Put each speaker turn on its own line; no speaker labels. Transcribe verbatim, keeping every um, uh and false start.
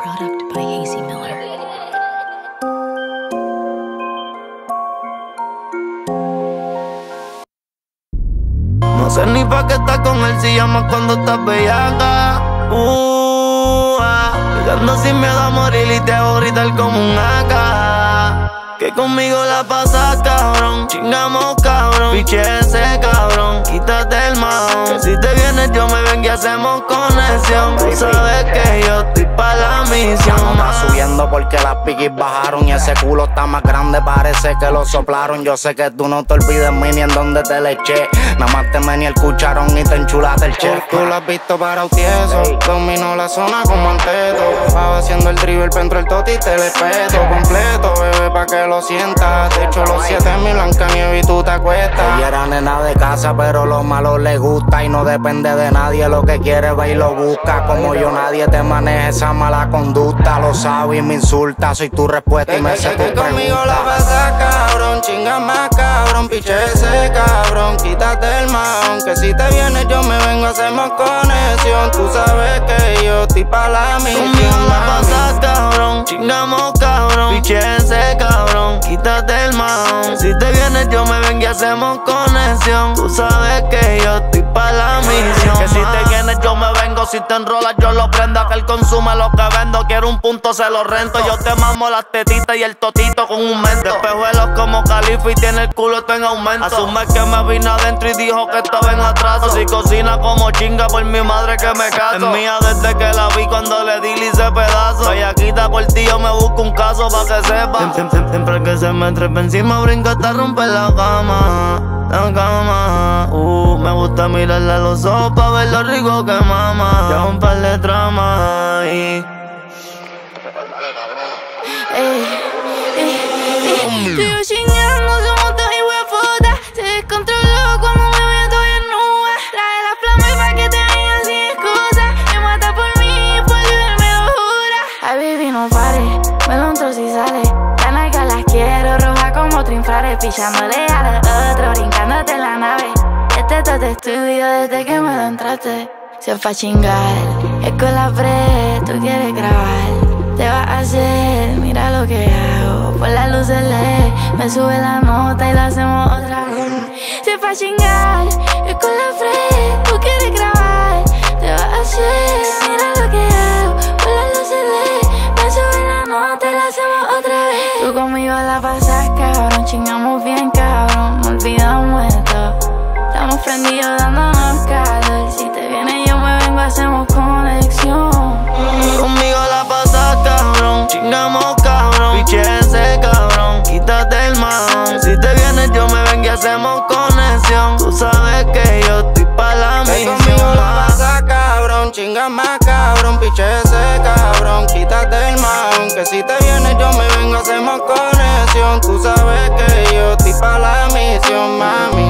product by Hazy Miller.
No sé ni pa' qué estás con él si llamas cuando estás bellaca. Uh, ah, llegando sin miedo a morir y te hago gritar como un A K. Que conmigo la pasas, cabrón. Chingamos, cabrón. Piche ese cabrón. Quítate el mahón. Que si te vienes yo me vengo y hacemos conexión. Tú sabes que yo estoy pa' la misión.
Ya no está subiendo porque las piquis bajaron. Y ese culo está más grande, parece que lo soplaron. Yo sé que tú no te olvides mí ni en donde te le eché. Nada más te mení el cucharón y te enchulaste el chef. Tú lo has visto para tieso. Domino la zona como anteto. Va haciendo el dribble, entro el toti y te le peto completo, bebé, pa' que lo sientas. Te echo los siete mil Blancanieves y tú te acuestas. Ella era nena de casa, pero lo malo le gusta. Y no depende de nadie, lo que quiere va y lo busca. Como yo nadie te maneja esa mala conducta. Lo sabe y me insulta, soy tu respuesta y me sé tu pregunta.
Conmigo la pasas, cabrón, chinga más, cabrón. Piche ese cabrón, quítate el mahón. Que si te vienes yo me vengo, hacemos conexión. Tú sabes que yo estoy pa' la misión. Conmigo la pasas, cabrón, chingamos, cabrón. Piche ese cabrón, quítate el mahón. Que si te vienes yo me vengo y hacemos conexión. Tú sabes que yo estoy pa' la misión. Que si te vienes yo me vengo, si te enrolas yo lo prendo. Que él consume lo que vendo, quiero un punto se lo rento. Yo te mamo las tetitas y el totito con un mento. Despejuelos como Califa y tiene el culo todo en aumento. Asume que me vino adentro y dijo que estaba en atraso. Si cocina como chinga por mi madre que me caso. Es mía desde que la vi cuando le di le hice pedazo. Bellaquita por ti yo me busco un caso pa' que sepa. Siempre, siempre, siempre que se me trepa encima brinca hasta romper la cama. La cama, uh, me gusta mirarle a los ojos pa' ver lo rico que mama. Ya un par de tramas y...
Ey, ey, ey. Tú y yo chingando, somos dos hijueputas. Se descontroló cuando me veo todo en nube. La de la flama y pa' que te digan sin excusa. Me mata por mí y por él me lo jura. Ay, baby, no pares, me lo entro si sale. La nalga las quiero, roja como otro infrared. Pichándole a los otros, brincándote en la nave. Este todo te estudio desde que me lo entraste. Se fue a chingar, es con la pre, tú quieres grabar. Te vas a hacer, mira lo que hago. Por las luces L E D, me sube la nota y la hacemos otra vez. Se fue a chingar, es con la fred, tú quieres grabar. Te vas a hacer, mira lo que hago. Por las luces L E D, me sube la nota y la hacemos otra vez. Tú conmigo la pasas, cabrón, chingamos bien, cabrón. No olvidamos esto, estamos prendidos dándonos calor. Si te vienes yo me vengo, hacemos conexión.
Conmigo la pasas, cabrón, chingamos, cabrón. Piche ese cabrón, quítate el mahón. Que si te vienes yo me vengo y hacemos conexión. Tú sabes que yo estoy pa' la misión. Conmigo la pasas, cabrón, chinga más, cabrón. Piche ese cabrón, quítate el mahón. Que si te vienes yo me vengo, hacemos conexión. Tú sabes que yo estoy pa' la misión, mami.